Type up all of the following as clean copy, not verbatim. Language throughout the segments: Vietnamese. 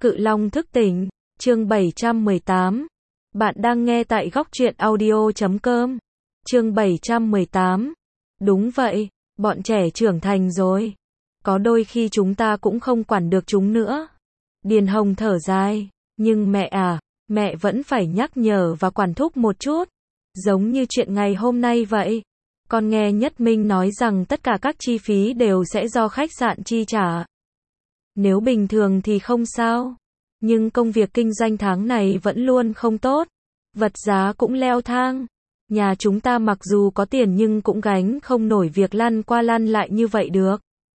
Cự Long thức tỉnh, chương 718. Bạn đang nghe tại góc truyện audio.com. Chương 718. Đúng vậy, bọn trẻ trưởng thành rồi. Có đôi khi chúng ta cũng không quản được chúng nữa. Điền Hồng thở dài, nhưng mẹ à, mẹ vẫn phải nhắc nhở và quản thúc một chút. Giống như chuyện ngày hôm nay vậy. Con nghe Nhất Minh nói rằng tất cả các chi phí đều sẽ do khách sạn chi trả. Nếu bình thường thì không sao. Nhưng công việc kinh doanh tháng này vẫn luôn không tốt. Vật giá cũng leo thang. Nhà chúng ta mặc dù có tiền nhưng cũng gánh không nổi việc lăn qua lăn lại như vậy được.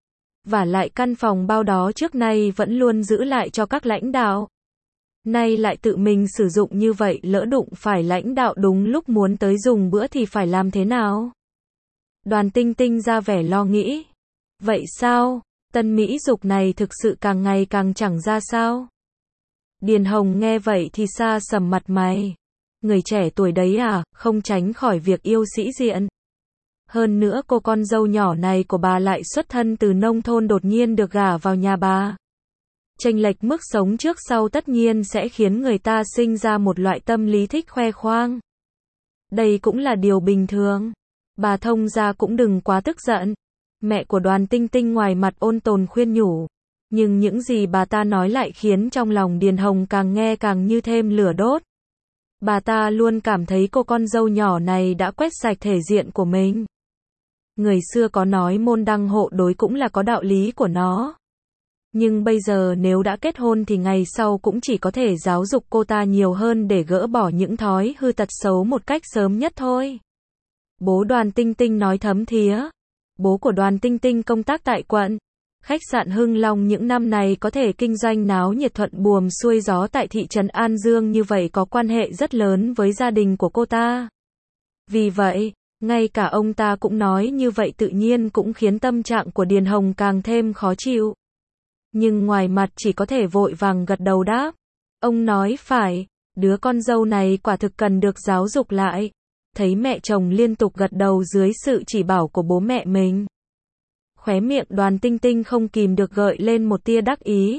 Vả lại căn phòng bao đó trước nay vẫn luôn giữ lại cho các lãnh đạo. Nay lại tự mình sử dụng như vậy, lỡ đụng phải lãnh đạo đúng lúc muốn tới dùng bữa thì phải làm thế nào? Đoàn Tinh Tinh ra vẻ lo nghĩ. Vậy sao? Tân Mỹ Dục này thực sự càng ngày càng chẳng ra sao? Điền Hồng nghe vậy thì xa sầm mặt mày. Người trẻ tuổi đấy à, không tránh khỏi việc yêu sĩ diện. Hơn nữa cô con dâu nhỏ này của bà lại xuất thân từ nông thôn đột nhiên được gả vào nhà bà. Chênh lệch mức sống trước sau tất nhiên sẽ khiến người ta sinh ra một loại tâm lý thích khoe khoang. Đây cũng là điều bình thường. Bà thông gia cũng đừng quá tức giận. Mẹ của Đoàn Tinh Tinh ngoài mặt ôn tồn khuyên nhủ. Nhưng những gì bà ta nói lại khiến trong lòng Điền Hồng càng nghe càng như thêm lửa đốt. Bà ta luôn cảm thấy cô con dâu nhỏ này đã quét sạch thể diện của mình. Người xưa có nói môn đăng hộ đối cũng là có đạo lý của nó. Nhưng bây giờ nếu đã kết hôn thì ngày sau cũng chỉ có thể giáo dục cô ta nhiều hơn để gỡ bỏ những thói hư tật xấu một cách sớm nhất thôi. Bố Đoàn Tinh Tinh nói thấm thía. Bố của Đoàn Tinh Tinh công tác tại quận. Khách sạn Hưng Long những năm này có thể kinh doanh náo nhiệt thuận buồm xuôi gió tại thị trấn An Dương như vậy có quan hệ rất lớn với gia đình của cô ta. Vì vậy, ngay cả ông ta cũng nói như vậy tự nhiên cũng khiến tâm trạng của Điền Hồng càng thêm khó chịu. Nhưng ngoài mặt chỉ có thể vội vàng gật đầu đáp. Ông nói phải, đứa con dâu này quả thực cần được giáo dục lại. Thấy mẹ chồng liên tục gật đầu dưới sự chỉ bảo của bố mẹ mình. Khóe miệng Đoàn Tinh Tinh không kìm được gợi lên một tia đắc ý.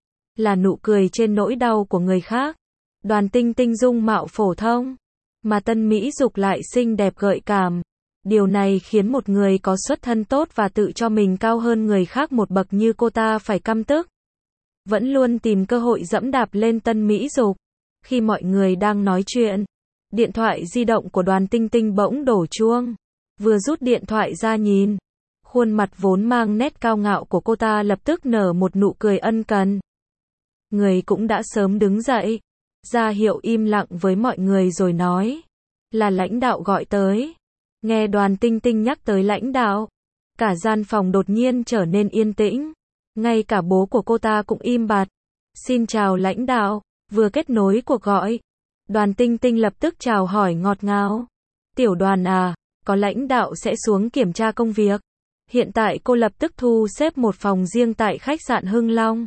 Là nụ cười trên nỗi đau của người khác. Đoàn Tinh Tinh dung mạo phổ thông. Mà Tân Mỹ Dục lại xinh đẹp gợi cảm. Điều này khiến một người có xuất thân tốt và tự cho mình cao hơn người khác một bậc như cô ta phải căm tức. Vẫn luôn tìm cơ hội giẫm đạp lên Tân Mỹ Dục. Khi mọi người đang nói chuyện, điện thoại di động của Đoàn Tinh Tinh bỗng đổ chuông. Vừa rút điện thoại ra nhìn, khuôn mặt vốn mang nét cao ngạo của cô ta lập tức nở một nụ cười ân cần. Người cũng đã sớm đứng dậy, ra hiệu im lặng với mọi người rồi nói. Là lãnh đạo gọi tới. Nghe Đoàn Tinh Tinh nhắc tới lãnh đạo, cả gian phòng đột nhiên trở nên yên tĩnh. Ngay cả bố của cô ta cũng im bặt. Xin chào lãnh đạo, vừa kết nối cuộc gọi. Đoàn Tinh Tinh lập tức chào hỏi ngọt ngào. Tiểu Đoàn à, có lãnh đạo sẽ xuống kiểm tra công việc. Hiện tại cô lập tức thu xếp một phòng riêng tại khách sạn Hưng Long.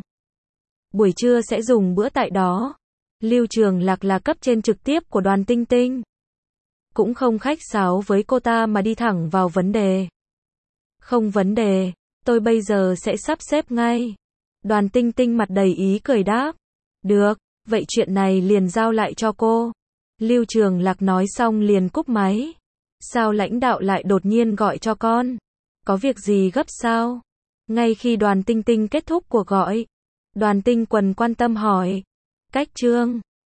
Buổi trưa sẽ dùng bữa tại đó. Lưu Trường Lạc là cấp trên trực tiếp của Đoàn Tinh Tinh. Cũng không khách sáo với cô ta mà đi thẳng vào vấn đề. Không vấn đề, tôi bây giờ sẽ sắp xếp ngay. Đoàn Tinh Tinh mặt đầy ý cười đáp. Được, vậy chuyện này liền giao lại cho cô. Lưu Trường Lạc nói xong liền cúp máy. Sao lãnh đạo lại đột nhiên gọi cho con? Có việc gì gấp sao? Ngay khi Đoàn Tinh Tinh kết thúc cuộc gọi, Đoàn Tinh Quần quan tâm hỏi. Cách Trương,